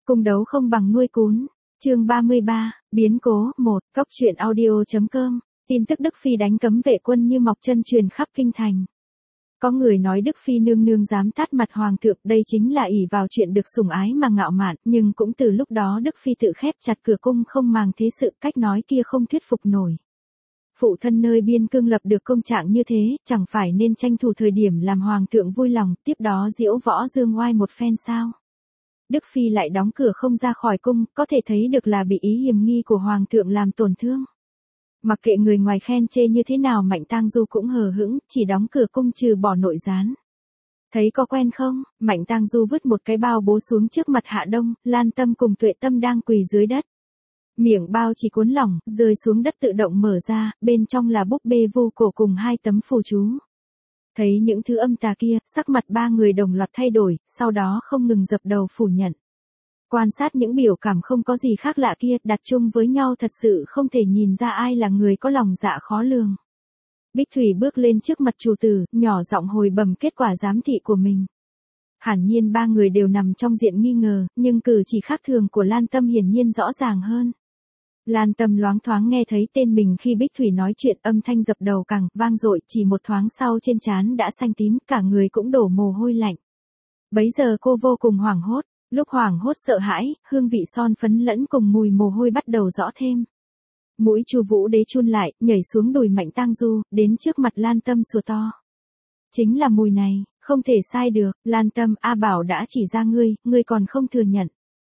Cung đấu không bằng nuôi cún. Chương 33, biến cố 1, Cóc truyện audio.com. Tin tức Đức Phi đánh cấm vệ quân như mọc chân truyền khắp kinh thành. Có người nói Đức Phi nương nương dám tát mặt hoàng thượng, đây chính là ỷ vào chuyện được sủng ái mà ngạo mạn, nhưng cũng từ lúc đó Đức Phi tự khép chặt cửa cung không màng thế sự, cách nói kia không thuyết phục nổi. Phụ thân nơi biên cương lập được công trạng như thế, chẳng phải nên tranh thủ thời điểm làm hoàng thượng vui lòng, tiếp đó diễu võ dương oai một phen sao? Đức Phi lại đóng cửa không ra khỏi cung, có thể thấy được là bị ý hiềm nghi của hoàng thượng làm tổn thương. Mặc kệ người ngoài khen chê như thế nào, Mạnh Tang Du cũng hờ hững, chỉ đóng cửa cung trừ bỏ nội gián. Thấy có quen không? Mạnh Tang Du vứt một cái bao bố xuống trước mặt Hạ Đông, Lan Tâm cùng Tuệ Tâm đang quỳ dưới đất. Miệng bao chỉ cuốn lỏng, rơi xuống đất tự động mở ra, bên trong là búp bê vu cổ cùng 2 tấm phù chú. Thấy những thứ âm tà kia, sắc mặt ba người đồng loạt thay đổi, sau đó không ngừng dập đầu phủ nhận. Quan sát những biểu cảm không có gì khác lạ kia, đặt chung với nhau thật sự không thể nhìn ra ai là người có lòng dạ khó lường. Bích Thủy bước lên trước mặt chủ tử, nhỏ giọng hồi bẩm kết quả giám thị của mình. Hẳn nhiên ba người đều nằm trong diện nghi ngờ, nhưng cử chỉ khác thường của Lan Tâm hiển nhiên rõ ràng hơn. Lan Tâm loáng thoáng nghe thấy tên mình khi Bích Thủy nói chuyện, âm thanh dập đầu càng vang dội, chỉ một thoáng sau trên trán đã xanh tím, cả người cũng đổ mồ hôi lạnh. Bấy giờ cô vô cùng hoảng hốt, lúc hoảng hốt sợ hãi, hương vị son phấn lẫn cùng mùi mồ hôi bắt đầu rõ thêm. Mũi Chu Vũ Đế chun lại, nhảy xuống đùi Mạnh Tang Du, đến trước mặt Lan Tâm sủa to. Chính là mùi này, không thể sai được, Lan Tâm, A Bảo đã chỉ ra ngươi còn không thừa nhận.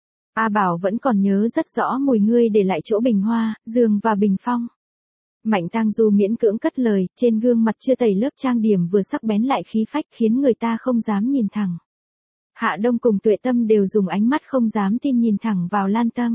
A Bảo vẫn còn nhớ rất rõ mùi ngươi để lại chỗ bình hoa, giường và bình phong. Mạnh Tang Du miễn cưỡng cất lời, trên gương mặt chưa tẩy lớp trang điểm vừa sắc bén lại khí phách khiến người ta không dám nhìn thẳng. Hạ Đông cùng Tuệ Tâm đều dùng ánh mắt không dám tin nhìn thẳng vào Lan Tâm.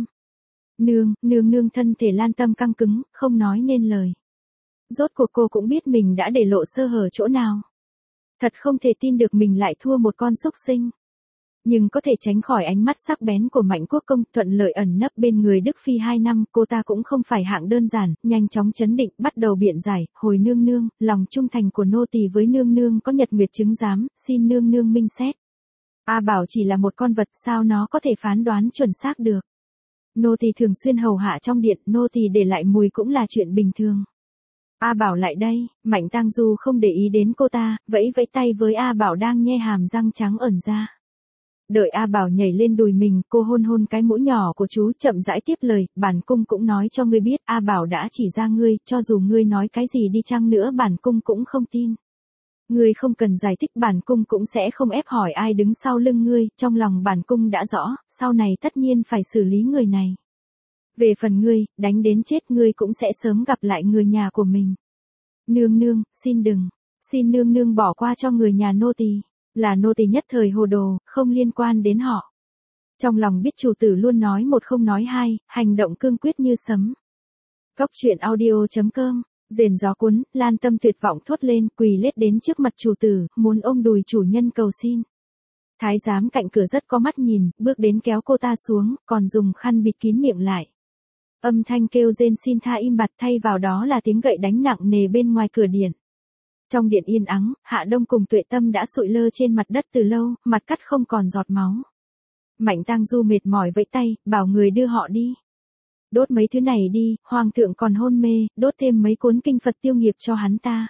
Nương thân thể Lan Tâm căng cứng, không nói nên lời. Rốt cuộc cô cũng biết mình đã để lộ sơ hở chỗ nào. Thật không thể tin được mình lại thua một con súc sinh. Nhưng có thể tránh khỏi ánh mắt sắc bén của Mạnh Quốc Công, thuận lợi ẩn nấp bên người Đức Phi 2 năm, cô ta cũng không phải hạng đơn giản, nhanh chóng trấn định, bắt đầu biện giải, hồi nương, lòng trung thành của nô tỳ với nương có nhật nguyệt chứng giám, xin nương minh xét. A Bảo chỉ là một con vật, sao nó có thể phán đoán chuẩn xác được. Nô tỳ thường xuyên hầu hạ trong điện, nô tỳ để lại mùi cũng là chuyện bình thường. A Bảo lại đây, Mạnh Tang Du không để ý đến cô ta, vẫy tay với A Bảo đang nhe hàm răng trắng ẩn ra. Đợi A Bảo nhảy lên đùi mình, cô hôn cái mũi nhỏ của chú, chậm rãi tiếp lời, bản cung cũng nói cho ngươi biết, A Bảo đã chỉ ra ngươi, cho dù ngươi nói cái gì đi chăng nữa bản cung cũng không tin. Ngươi không cần giải thích, bản cung cũng sẽ không ép hỏi ai đứng sau lưng ngươi, trong lòng bản cung đã rõ, sau này tất nhiên phải xử lý người này. Về phần ngươi, đánh đến chết ngươi cũng sẽ sớm gặp lại người nhà của mình. Nương, xin đừng, xin nương bỏ qua cho người nhà nô tỳ, là nô tỳ nhất thời hồ đồ, không liên quan đến họ. Trong lòng biết chủ tử luôn nói một không nói hai, hành động cương quyết như sấm. Cóc truyện audio.com. Rền gió cuốn, Lan Tâm tuyệt vọng thốt lên, quỳ lết đến trước mặt chủ tử, muốn ôm đùi chủ nhân cầu xin. Thái giám cạnh cửa rất có mắt nhìn, bước đến kéo cô ta xuống, còn dùng khăn bịt kín miệng lại. Âm thanh kêu rên xin tha im bặt, thay vào đó là tiếng gậy đánh nặng nề bên ngoài cửa điện. Trong điện yên ắng, Hạ Đông cùng Tuệ Tâm đã sụi lơ trên mặt đất từ lâu, mặt cắt không còn giọt máu. Mạnh Tang Du mệt mỏi vẫy tay, bảo người đưa họ đi. Đốt mấy thứ này đi, hoàng thượng còn hôn mê, đốt thêm mấy cuốn kinh Phật tiêu nghiệp cho hắn ta.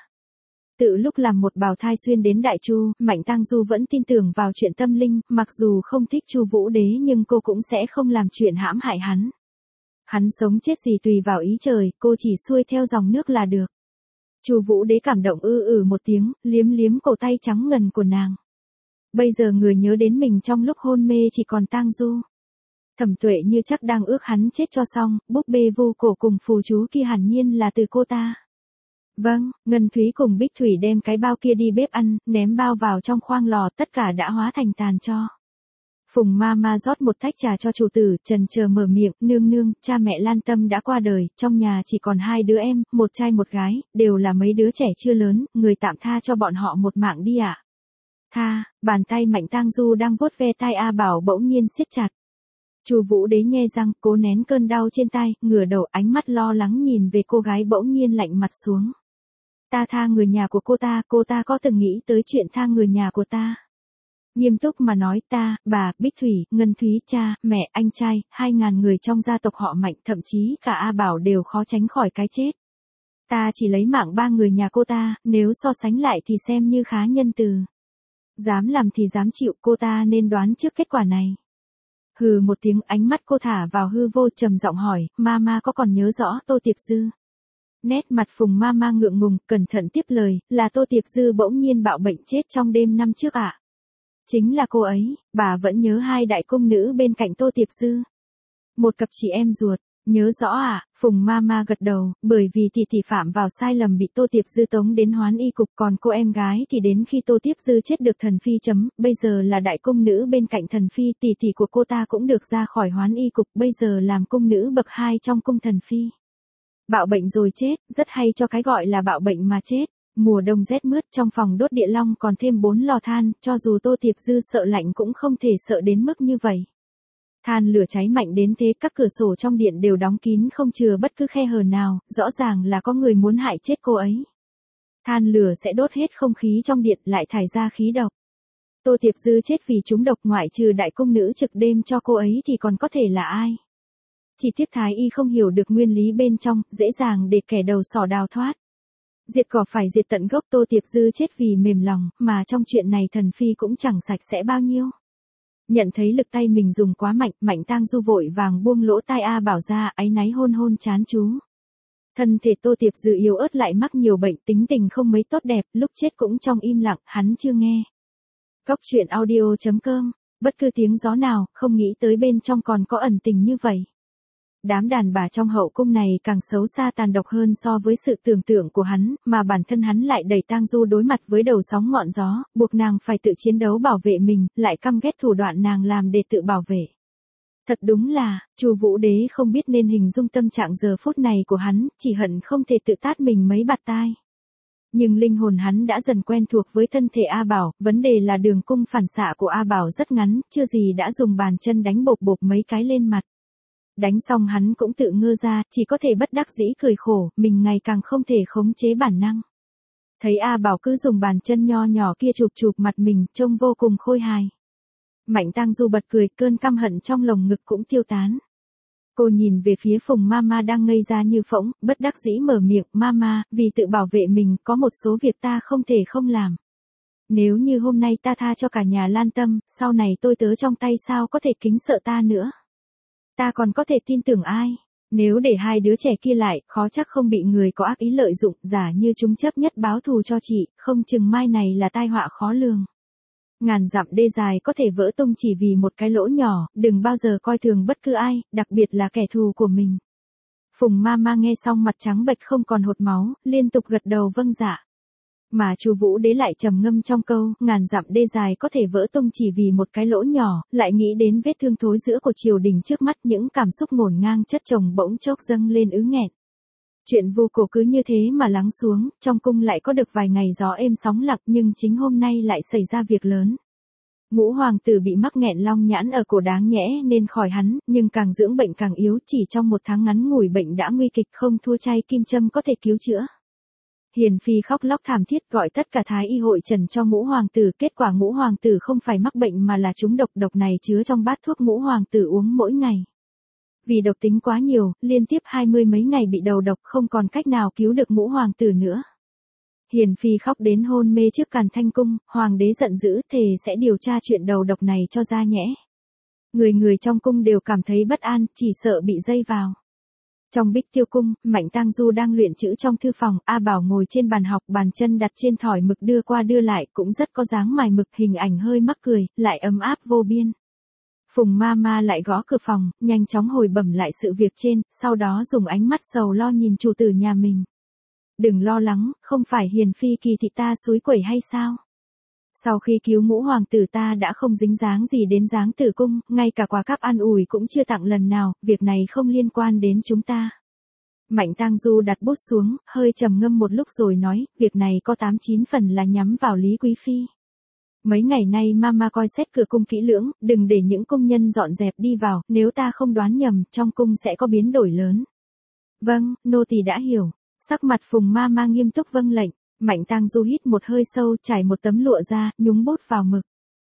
Tự lúc làm một bào thai xuyên đến Đại Chu, Mạnh Tang Du vẫn tin tưởng vào chuyện tâm linh, mặc dù không thích Chu Vũ Đế nhưng cô cũng sẽ không làm chuyện hãm hại hắn. Hắn sống chết gì tùy vào ý trời, cô chỉ xuôi theo dòng nước là được. Chu Vũ Đế cảm động một tiếng, liếm cổ tay trắng ngần của nàng. Bây giờ người nhớ đến mình trong lúc hôn mê chỉ còn Tang Du. Thẩm Tuệ như chắc đang ước hắn chết cho xong, búp bê vu cổ cùng phù chú kia hẳn nhiên là từ cô ta. Vâng, Ngân Thúy cùng Bích Thủy đem cái bao kia đi bếp ăn, ném bao vào trong khoang lò, tất cả đã hóa thành tàn tro. Phùng Mama rót một tách trà cho chủ tử, chần chờ mở miệng, nương, cha mẹ Lan Tâm đã qua đời, trong nhà chỉ còn 2 đứa em, một trai một gái, đều là mấy đứa trẻ chưa lớn, người tạm tha cho bọn họ một mạng đi ạ. Tha, bàn tay Mạnh Tang Du đang vuốt ve tai A Bảo bỗng nhiên siết chặt. Chu Vũ Đế nhe răng, cố nén cơn đau trên tai, ngửa đầu, ánh mắt lo lắng nhìn về cô gái bỗng nhiên lạnh mặt xuống. Ta tha người nhà của cô ta có từng nghĩ tới chuyện tha người nhà của ta? Nghiêm túc mà nói ta, bà, Bích Thủy, Ngân Thúy, cha, mẹ, anh trai, 2.000 người trong gia tộc họ Mạnh, thậm chí cả A Bảo đều khó tránh khỏi cái chết. Ta chỉ lấy mạng 3 người nhà cô ta, nếu so sánh lại thì xem như khá nhân từ. Dám làm thì dám chịu, cô ta nên đoán trước kết quả này. Hừ một tiếng, ánh mắt cô thả vào hư vô, trầm giọng hỏi, Mama có còn nhớ rõ Tô Tiệp Dư? Nét mặt Phùng Mama ngượng ngùng, cẩn thận tiếp lời, là Tô Tiệp Dư bỗng nhiên bạo bệnh chết trong đêm năm trước ạ. Chính là cô ấy, bà vẫn nhớ 2 đại cung nữ bên cạnh Tô Tiệp Dư. Một cặp chị em ruột, nhớ rõ ạ, Phùng Mama gật đầu, bởi vì tỷ phạm vào sai lầm bị Tô Tiệp Dư tống đến Hoán Y cục, còn cô em gái thì đến khi Tô Tiệp Dư chết được thần phi bây giờ là đại cung nữ bên cạnh thần phi, tỷ của cô ta cũng được ra khỏi Hoán Y cục, bây giờ làm cung nữ bậc 2 trong cung thần phi. Bạo bệnh rồi chết, rất hay cho cái gọi là bạo bệnh mà chết. Mùa đông rét mướt, trong phòng đốt địa long còn thêm 4 lò than, cho dù Tô Tiệp Dư sợ lạnh cũng không thể sợ đến mức như vậy. Than lửa cháy mạnh đến thế, các cửa sổ trong điện đều đóng kín không chừa bất cứ khe hở nào, rõ ràng là có người muốn hại chết cô ấy. Than lửa sẽ đốt hết không khí trong điện, lại thải ra khí độc. Tô Tiệp Dư chết vì trúng độc, ngoại trừ đại cung nữ trực đêm cho cô ấy thì còn có thể là ai? Chỉ tiếc Thái Y không hiểu được nguyên lý bên trong, dễ dàng để kẻ đầu sỏ đào thoát. Diệt cỏ phải diệt tận gốc, Tô Tiệp Dư chết vì mềm lòng, mà trong chuyện này thần phi cũng chẳng sạch sẽ bao nhiêu. Nhận thấy lực tay mình dùng quá mạnh, Mạnh Tang Du vội vàng buông lỗ tai A Bảo ra, áy náy hôn hôn trán chú. Thân thể Tô Tiệp Dư yếu ớt, lại mắc nhiều bệnh, tính tình không mấy tốt đẹp, lúc chết cũng trong im lặng, hắn chưa nghe. Góc truyện audio.com, bất cứ tiếng gió nào, không nghĩ tới bên trong còn có ẩn tình như vậy. Đám đàn bà trong hậu cung này càng xấu xa tàn độc hơn so với sự tưởng tượng của hắn, mà bản thân hắn lại đẩy Tang Du đối mặt với đầu sóng ngọn gió, buộc nàng phải tự chiến đấu bảo vệ mình, lại căm ghét thủ đoạn nàng làm để tự bảo vệ. Thật đúng là, Chu Vũ Đế không biết nên hình dung tâm trạng giờ phút này của hắn, chỉ hận không thể tự tát mình mấy bạt tai. Nhưng linh hồn hắn đã dần quen thuộc với thân thể A Bảo, vấn đề là đường cung phản xạ của A Bảo rất ngắn, chưa gì đã dùng bàn chân đánh bộp bộp mấy cái lên mặt. Đánh xong hắn cũng tự ngơ ra, chỉ có thể bất đắc dĩ cười khổ, mình ngày càng không thể khống chế bản năng. Thấy A Bảo cứ dùng bàn chân nho nhỏ kia chụp chụp mặt mình, trông vô cùng khôi hài. Mạnh Tang Du bật cười, cơn căm hận trong lồng ngực cũng tiêu tán. Cô nhìn về phía Phùng Mama đang ngây ra như phỗng, bất đắc dĩ mở miệng, Mama, vì tự bảo vệ mình, có một số việc ta không thể không làm. Nếu như hôm nay ta tha cho cả nhà Lan Tâm, sau này tôi tớ trong tay sao có thể kính sợ ta nữa. Ta còn có thể tin tưởng ai? Nếu để 2 đứa trẻ kia lại, khó chắc không bị người có ác ý lợi dụng, giả như chúng chấp nhất báo thù cho chị, không chừng mai này là tai họa khó lường. Ngàn dặm đê dài có thể vỡ tung chỉ vì một cái lỗ nhỏ, đừng bao giờ coi thường bất cứ ai, đặc biệt là kẻ thù của mình. Phùng Mama nghe xong mặt trắng bệch không còn hột máu, liên tục gật đầu vâng dạ. Mà Chu Vũ Đế lại trầm ngâm trong câu, ngàn dặm đê dài có thể vỡ tung chỉ vì một cái lỗ nhỏ, lại nghĩ đến vết thương thối rữa của triều đình trước mắt, những cảm xúc ngổn ngang chất chồng bỗng chốc dâng lên ứ nghẹn. Chuyện vô cổ cứ như thế mà lắng xuống, trong cung lại có được vài ngày gió êm sóng lặng, nhưng chính hôm nay lại xảy ra việc lớn. Ngũ hoàng tử bị mắc nghẹn long nhãn ở cổ đáng nhẽ nên khỏi hắn, nhưng càng dưỡng bệnh càng yếu, chỉ trong 1 tháng ngắn ngủi bệnh đã nguy kịch, không thua chay kim châm có thể cứu chữa. Hiền phi khóc lóc thảm thiết gọi tất cả thái y hội trần cho ngũ hoàng tử, kết quả ngũ hoàng tử không phải mắc bệnh mà là trúng độc, độc này chứa trong bát thuốc ngũ hoàng tử uống mỗi ngày. Vì độc tính quá nhiều, liên tiếp 20 mấy ngày bị đầu độc, không còn cách nào cứu được ngũ hoàng tử nữa. Hiền phi khóc đến hôn mê trước Càn Thanh cung, hoàng đế giận dữ, thề sẽ điều tra chuyện đầu độc này cho ra nhẽ. Người trong cung đều cảm thấy bất an, chỉ sợ bị dây vào. Trong Bích Tiêu cung, Mạnh Tang Du đang luyện chữ trong thư phòng, A Bảo ngồi trên bàn học, bàn chân đặt trên thỏi mực đưa qua đưa lại, cũng rất có dáng mài mực, hình ảnh hơi mắc cười, lại ấm áp vô biên. Phùng Mama lại gõ cửa phòng, nhanh chóng hồi bẩm lại sự việc trên, sau đó dùng ánh mắt sầu lo nhìn chủ tử nhà mình. Đừng lo lắng, không phải Hiền phi kỳ thị ta xúi quẩy hay sao? Sau khi cứu ngũ hoàng tử ta đã không dính dáng gì đến Giáng Tử cung, ngay cả quà cáp an ủi cũng chưa tặng lần nào, việc này không liên quan đến chúng ta. Mạnh Tang Du đặt bút xuống, hơi trầm ngâm một lúc rồi nói, việc này có 8-9 phần là nhắm vào Lý Quý Phi. Mấy ngày nay Mama coi xét cửa cung kỹ lưỡng, đừng để những công nhân dọn dẹp đi vào, nếu ta không đoán nhầm, trong cung sẽ có biến đổi lớn. Vâng, nô tỳ đã hiểu. Sắc mặt Phùng Mama nghiêm túc vâng lệnh. Mạnh Tang Du hít một hơi sâu, trải một tấm lụa ra, nhúng bút vào mực.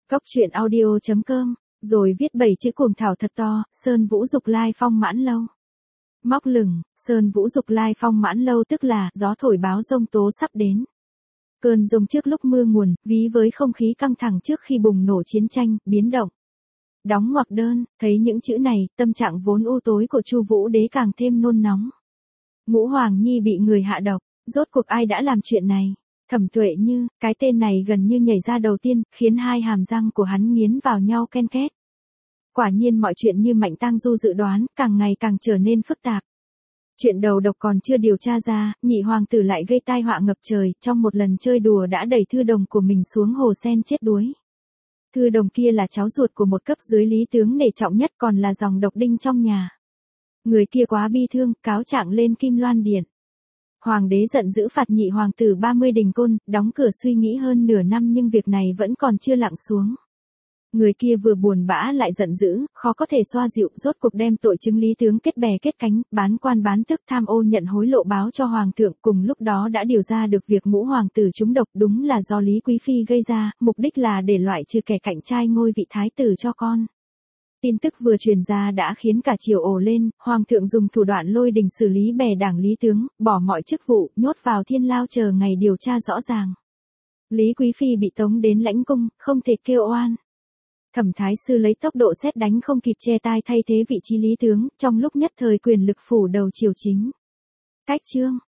Cốc truyện audio.com, rồi viết 7 chữ cuồng thảo thật to, Sơn Vũ Dục Lai Phong Mãn Lâu. Móc lửng, Sơn Vũ Dục Lai Phong Mãn Lâu tức là gió thổi báo giông tố sắp đến. Cơn giông trước lúc mưa nguồn, ví với không khí căng thẳng trước khi bùng nổ chiến tranh, biến động. Đóng ngoặc đơn, thấy những chữ này, tâm trạng vốn u tối của Chu Vũ Đế càng thêm nôn nóng. Ngũ Hoàng Nhi bị người hạ độc, rốt cuộc ai đã làm chuyện này? Thẩm Tuệ Như, cái tên này gần như nhảy ra đầu tiên, khiến hai hàm răng của hắn nghiến vào nhau ken két. Quả nhiên mọi chuyện như Mạnh Tang Du dự đoán, càng ngày càng trở nên phức tạp. Chuyện đầu độc còn chưa điều tra ra, nhị hoàng tử lại gây tai họa ngập trời, trong một lần chơi đùa đã đẩy thư đồng của mình xuống hồ sen chết đuối. Thư đồng kia là cháu ruột của một cấp dưới lý tướng nể trọng nhất, còn là dòng độc đinh trong nhà. Người kia quá bi thương, cáo trạng lên Kim Loan Điện. Hoàng đế giận dữ phạt nhị hoàng tử 30 đình côn, đóng cửa suy nghĩ hơn nửa năm nhưng việc này vẫn còn chưa lặng xuống. Người kia vừa buồn bã lại giận dữ, khó có thể xoa dịu, rốt cuộc đem tội chứng lý tướng kết bè kết cánh, bán quan bán tước, tham ô nhận hối lộ báo cho hoàng thượng, cùng lúc đó đã điều ra được việc ngũ hoàng tử trúng độc đúng là do Lý Quý Phi gây ra, mục đích là để loại trừ kẻ cạnh tranh ngôi vị thái tử cho con. Tin tức vừa truyền ra đã khiến cả triều ồ lên, hoàng thượng dùng thủ đoạn lôi đình xử lý bè đảng lý tướng, bỏ mọi chức vụ, nhốt vào thiên lao chờ ngày điều tra rõ ràng. Lý Quý Phi bị tống đến lãnh cung, không thể kêu oan. Thẩm Thái Sư lấy tốc độ sét đánh không kịp che tai thay thế vị trí lý tướng, trong lúc nhất thời quyền lực phủ đầu triều chính. Cách chương